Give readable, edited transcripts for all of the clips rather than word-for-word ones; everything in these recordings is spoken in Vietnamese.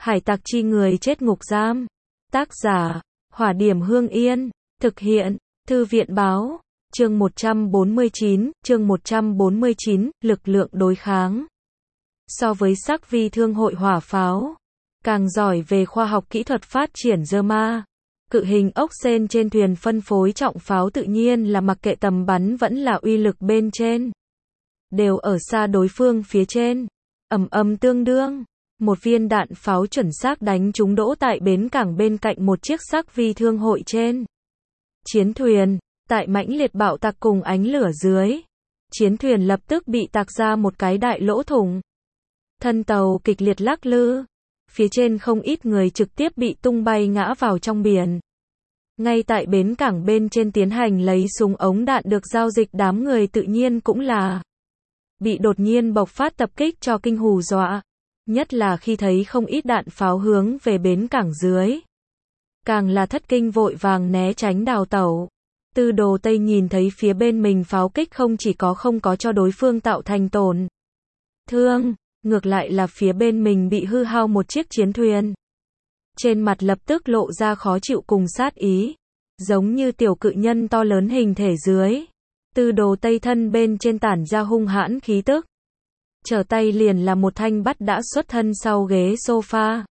Hải tặc chi người chết ngục giam. Tác giả, Hỏa Điểm Hương Yên. Thực hiện, Thư viện báo. Chương 149, lực lượng đối kháng. So với sắc vi thương hội hỏa pháo, càng giỏi về khoa học kỹ thuật phát triển Zerma. Cự hình ốc sên trên thuyền phân phối trọng pháo tự nhiên là mặc kệ tầm bắn vẫn là uy lực bên trên. Đều ở xa đối phương phía trên. Ầm ầm tương đương. Một viên đạn pháo chuẩn xác đánh trúng đỗ tại bến cảng bên cạnh một chiếc sắc vi thương hội trên chiến thuyền. Tại mãnh liệt bạo tạc cùng ánh lửa dưới, chiến thuyền lập tức bị tạc ra một cái đại lỗ thủng. Thân tàu kịch liệt lắc lư. Phía trên không ít người trực tiếp bị tung bay ngã vào trong biển. Ngay tại bến cảng bên trên tiến hành lấy súng ống đạn được giao dịch, đám người tự nhiên cũng là bị đột nhiên bộc phát tập kích cho kinh hù dọa. Nhất là khi thấy không ít đạn pháo hướng về bến cảng dưới. Càng là thất kinh vội vàng né tránh đào tẩu. Tư Đồ Tây nhìn thấy phía bên mình pháo kích không chỉ không có cho đối phương tạo thành tổn thương, ngược lại là phía bên mình bị hư hao một chiếc chiến thuyền. Trên mặt lập tức lộ ra khó chịu cùng sát ý, giống như tiểu cự nhân to lớn hình thể dưới. Tư Đồ Tây thân bên trên tản ra hung hãn khí tức. Trở tay liền là một thanh bắt đã xuất thân sau ghế sofa.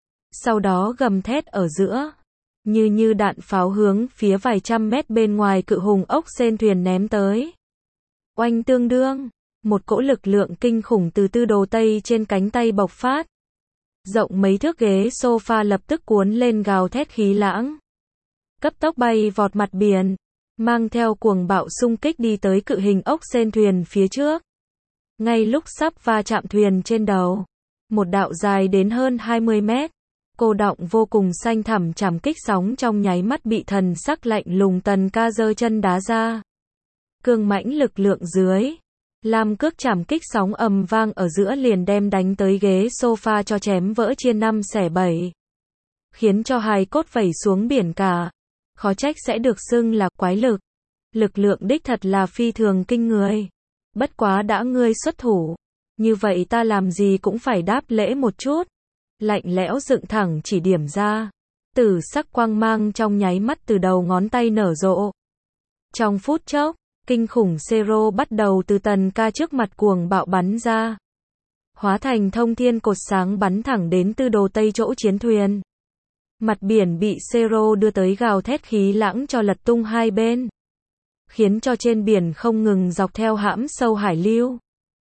Sau đó gầm thét ở giữa. Như đạn pháo hướng phía vài trăm mét bên ngoài cự hùng ốc sên thuyền ném tới. Oanh tương đương. Một cỗ lực lượng kinh khủng từ Tư Đồ Tây trên cánh tay bộc phát. Rộng mấy thước ghế sofa lập tức cuốn lên gào thét khí lãng. Cấp tốc bay vọt mặt biển. Mang theo cuồng bạo xung kích đi tới cự hình ốc sên thuyền phía trước. Ngay lúc sắp va chạm thuyền trên đầu, một đạo dài đến hơn 20 mét, cô đọng vô cùng xanh thẳm chảm kích sóng trong nháy mắt bị thần sắc lạnh lùng Tần Ca giơ chân đá ra. Cương mãnh lực lượng dưới, lam cước chảm kích sóng ầm vang ở giữa liền đem đánh tới ghế sofa cho chém vỡ chia 5 xẻ 7, khiến cho hài cốt vẩy xuống biển cả. Khó trách sẽ được xưng là quái lực. Lực lượng đích thật là phi thường kinh người. Bất quá đã ngươi xuất thủ, như vậy ta làm gì cũng phải đáp lễ một chút. Lạnh lẽo dựng thẳng chỉ điểm ra. Tử sắc quang mang trong nháy mắt từ đầu ngón tay nở rộ. Trong phút chốc, kinh khủng Zero bắt đầu từ Tần Ca trước mặt cuồng bạo bắn ra. Hóa thành thông thiên cột sáng bắn thẳng đến Tư Đồ Tây chỗ chiến thuyền. Mặt biển bị Zero đưa tới gào thét khí lãng cho lật tung hai bên. Khiến cho trên biển không ngừng dọc theo hãm sâu hải lưu.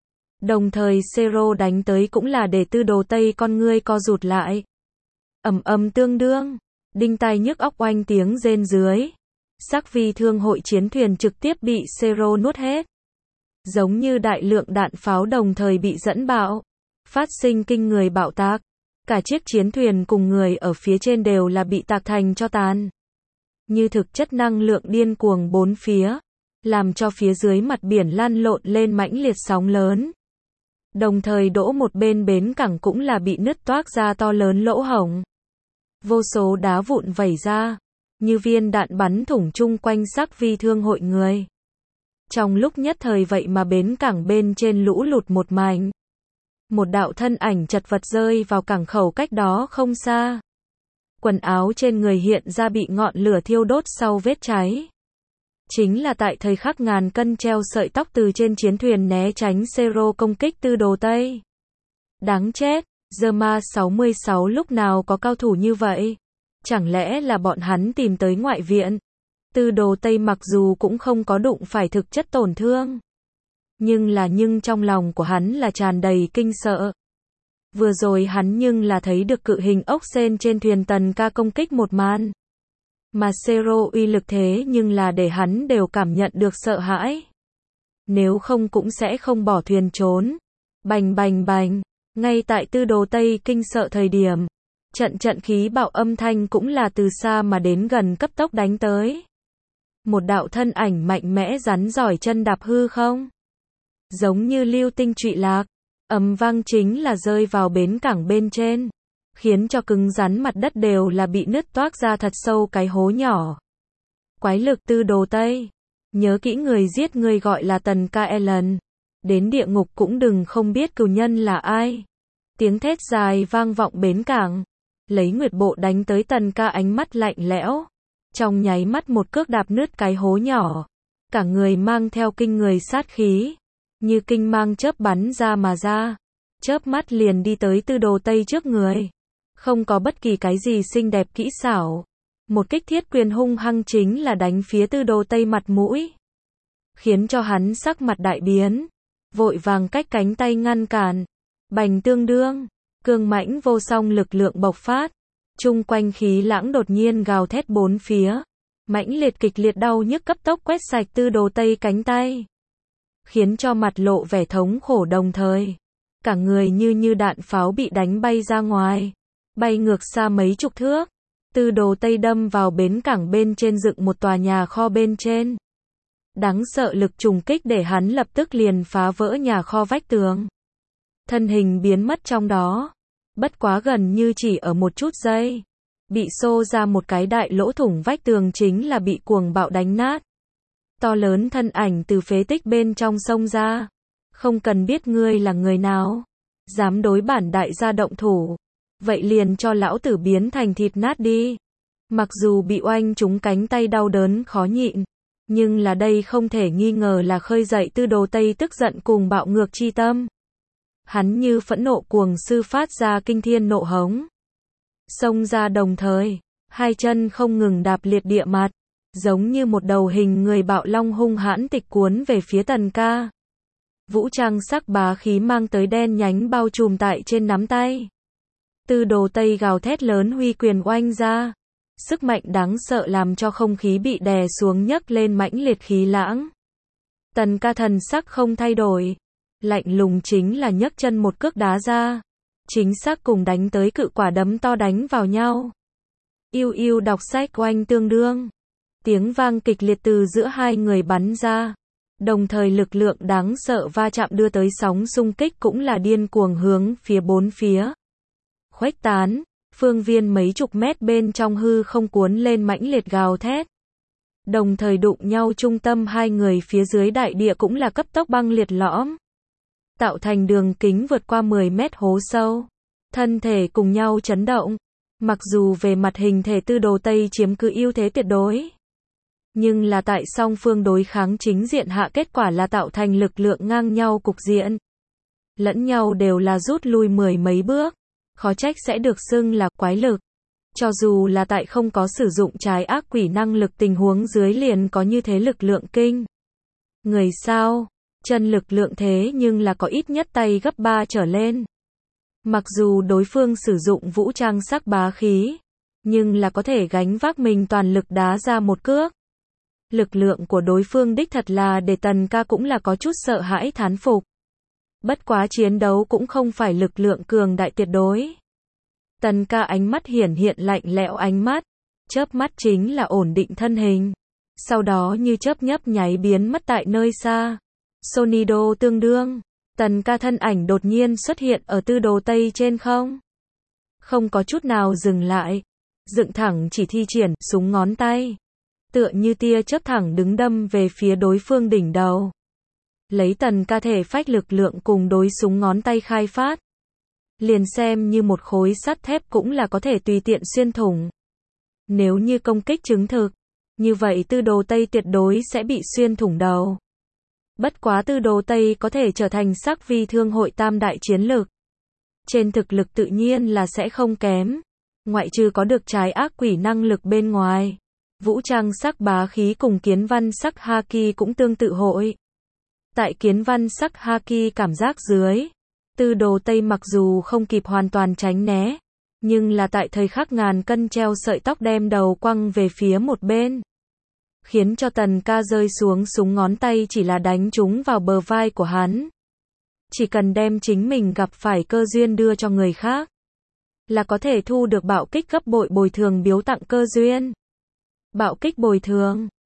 Đồng thời Zero đánh tới cũng là để Tư Đồ Tây con ngươi co rụt lại. Ầm ầm tương đương, đinh tai nhức óc oanh tiếng rên dưới. Sắc vi thương hội chiến thuyền trực tiếp bị Zero nuốt hết. Giống như đại lượng đạn pháo đồng thời bị dẫn bạo. Phát sinh kinh người bạo tạc. Cả chiếc chiến thuyền cùng người ở phía trên đều là bị tạc thành tro tàn. Như thực chất năng lượng điên cuồng bốn phía, làm cho phía dưới mặt biển lăn lộn lên mãnh liệt sóng lớn. Đồng thời đỗ một bên bến cảng cũng là bị nứt toác ra to lớn lỗ hổng. Vô số đá vụn vẩy ra, như viên đạn bắn thủng chung quanh sắc vi thương hội người. Trong lúc nhất thời vậy mà bến cảng bên trên lũ lụt một mảnh. Một đạo thân ảnh chật vật rơi vào cảng khẩu cách đó không xa. Quần áo trên người hiện ra bị ngọn lửa thiêu đốt sau vết cháy. Chính là tại thời khắc ngàn cân treo sợi tóc từ trên chiến thuyền né tránh Zero công kích Tư Đồ Tây. Đáng chết, Zerma 66 lúc nào có cao thủ như vậy? Chẳng lẽ là bọn hắn tìm tới ngoại viện? Tư Đồ Tây mặc dù cũng không có đụng phải thực chất tổn thương. Nhưng trong lòng của hắn là tràn đầy kinh sợ. Vừa rồi hắn nhưng là thấy được cự hình ốc sên trên thuyền Tần Ca công kích một màn. Mà Zero uy lực thế nhưng là để hắn đều cảm nhận được sợ hãi. Nếu không cũng sẽ không bỏ thuyền trốn. Bành bành bành. Ngay tại Tư Đồ Tây kinh sợ thời điểm. Trận khí bạo âm thanh cũng là từ xa mà đến gần cấp tốc đánh tới. Một đạo thân ảnh mạnh mẽ rắn giỏi chân đạp hư không. Giống như lưu tinh trụy lạc. Ầm vang chính là rơi vào bến cảng bên trên. Khiến cho cứng rắn mặt đất đều là bị nứt toác ra thật sâu cái hố nhỏ. Quái lực Tư Đồ Tây. Nhớ kỹ người giết người gọi là Tần Ca Ellen. Đến địa ngục cũng đừng không biết cừu nhân là ai. Tiếng thét dài vang vọng bến cảng. Lấy Nguyệt Bộ đánh tới Tần Ca ánh mắt lạnh lẽo. Trong nháy mắt một cước đạp nứt cái hố nhỏ. Cả người mang theo kinh người sát khí. Như kinh mang chớp bắn ra mà ra. Chớp mắt liền đi tới Tư Đồ Tây trước người. Không có bất kỳ cái gì xinh đẹp kỹ xảo. Một kích thiết quyền hung hăng chính là đánh phía Tư Đồ Tây mặt mũi. Khiến cho hắn sắc mặt đại biến. Vội vàng cách cánh tay ngăn cản. Bành tương đương. Cương mãnh vô song lực lượng bộc phát. Chung quanh khí lãng đột nhiên gào thét bốn phía. Mãnh liệt kịch liệt đau nhức cấp tốc quét sạch Tư Đồ Tây cánh tay. Khiến cho mặt lộ vẻ thống khổ đồng thời. Cả người như đạn pháo bị đánh bay ra ngoài. Bay ngược xa mấy chục thước. Tư Đồ Tây đâm vào bến cảng bên trên dựng một tòa nhà kho bên trên. Đáng sợ lực trùng kích để hắn lập tức liền phá vỡ nhà kho vách tường. Thân hình biến mất trong đó. Bất quá gần như chỉ ở một chút giây. Bị xô ra một cái đại lỗ thủng vách tường chính là bị cuồng bạo đánh nát. To lớn thân ảnh từ phế tích bên trong xông ra. Không cần biết ngươi là người nào. Dám đối bản đại gia động thủ. Vậy liền cho lão tử biến thành thịt nát đi. Mặc dù bị oanh trúng cánh tay đau đớn khó nhịn. Nhưng là đây không thể nghi ngờ là khơi dậy Tư Đồ Tây tức giận cùng bạo ngược chi tâm. Hắn như phẫn nộ cuồng sư phát ra kinh thiên nộ hống. Xông ra đồng thời. Hai chân không ngừng đạp liệt địa mặt. Giống như một đầu hình người bạo long hung hãn tịch cuốn về phía Tần Ca. Vũ trang sắc bá khí mang tới đen nhánh bao trùm tại trên nắm tay. Tư Đồ Tây gào thét lớn huy quyền oanh ra. Sức mạnh đáng sợ làm cho không khí bị đè xuống nhấc lên mãnh liệt khí lãng. Tần Ca thần sắc không thay đổi. Lạnh lùng chính là nhấc chân một cước đá ra. Chính xác cùng đánh tới cự quả đấm to đánh vào nhau. Yêu yêu đọc sách oanh tương đương. Tiếng vang kịch liệt từ giữa hai người bắn ra. Đồng thời lực lượng đáng sợ va chạm đưa tới sóng xung kích cũng là điên cuồng hướng phía bốn phía. Khuếch tán, phương viên mấy chục mét bên trong hư không cuốn lên mãnh liệt gào thét. Đồng thời đụng nhau trung tâm hai người phía dưới đại địa cũng là cấp tốc băng liệt lõm. Tạo thành đường kính vượt qua 10 mét hố sâu. Thân thể cùng nhau chấn động. Mặc dù về mặt hình thể Tư Đồ Tây chiếm cứ ưu thế tuyệt đối. Nhưng là tại song phương đối kháng chính diện hạ kết quả là tạo thành lực lượng ngang nhau cục diện. Lẫn nhau đều là rút lui mười mấy bước. Khó trách sẽ được xưng là quái lực. Cho dù là tại không có sử dụng trái ác quỷ năng lực tình huống dưới liền có như thế lực lượng kinh. Người sao? Chân lực lượng thế nhưng là có ít nhất tay gấp 3 trở lên. Mặc dù đối phương sử dụng vũ trang sắc bá khí. Nhưng là có thể gánh vác mình toàn lực đá ra một cước. Lực lượng của đối phương đích thật là để Tần Ca cũng là có chút sợ hãi thán phục. Bất quá chiến đấu cũng không phải lực lượng cường đại tuyệt đối. Tần Ca ánh mắt hiển hiện lạnh lẽo ánh mắt. Chớp mắt chính là ổn định thân hình. Sau đó như chớp nhấp nháy biến mất tại nơi xa. Sonido tương đương. Tần Ca thân ảnh đột nhiên xuất hiện ở Tư Đồ Tây trên không. Không có chút nào dừng lại. Dựng thẳng chỉ thi triển súng ngón tay. Tựa như tia chớp thẳng đứng đâm về phía đối phương đỉnh đầu. Lấy Tần Ca thể phách lực lượng cùng đối súng ngón tay khai phát. Liền xem như một khối sắt thép cũng là có thể tùy tiện xuyên thủng. Nếu như công kích chứng thực, như vậy Tư Đồ Tây tuyệt đối sẽ bị xuyên thủng đầu. Bất quá Tư Đồ Tây có thể trở thành sắc vi thương hội tam đại chiến lực. Trên thực lực tự nhiên là sẽ không kém. Ngoại trừ có được trái ác quỷ năng lực bên ngoài. Vũ trang sắc bá khí cùng kiến văn sắc haki cũng tương tự hội. Tại kiến văn sắc haki cảm giác dưới. Tư Đồ Tây mặc dù không kịp hoàn toàn tránh né. Nhưng là tại thời khắc ngàn cân treo sợi tóc đem đầu quăng về phía một bên. Khiến cho Tần Ca rơi xuống súng ngón tay chỉ là đánh trúng vào bờ vai của hắn. Chỉ cần đem chính mình gặp phải cơ duyên đưa cho người khác. Là có thể thu được bạo kích gấp bội bồi thường biếu tặng cơ duyên. Bạo kích bồi thường.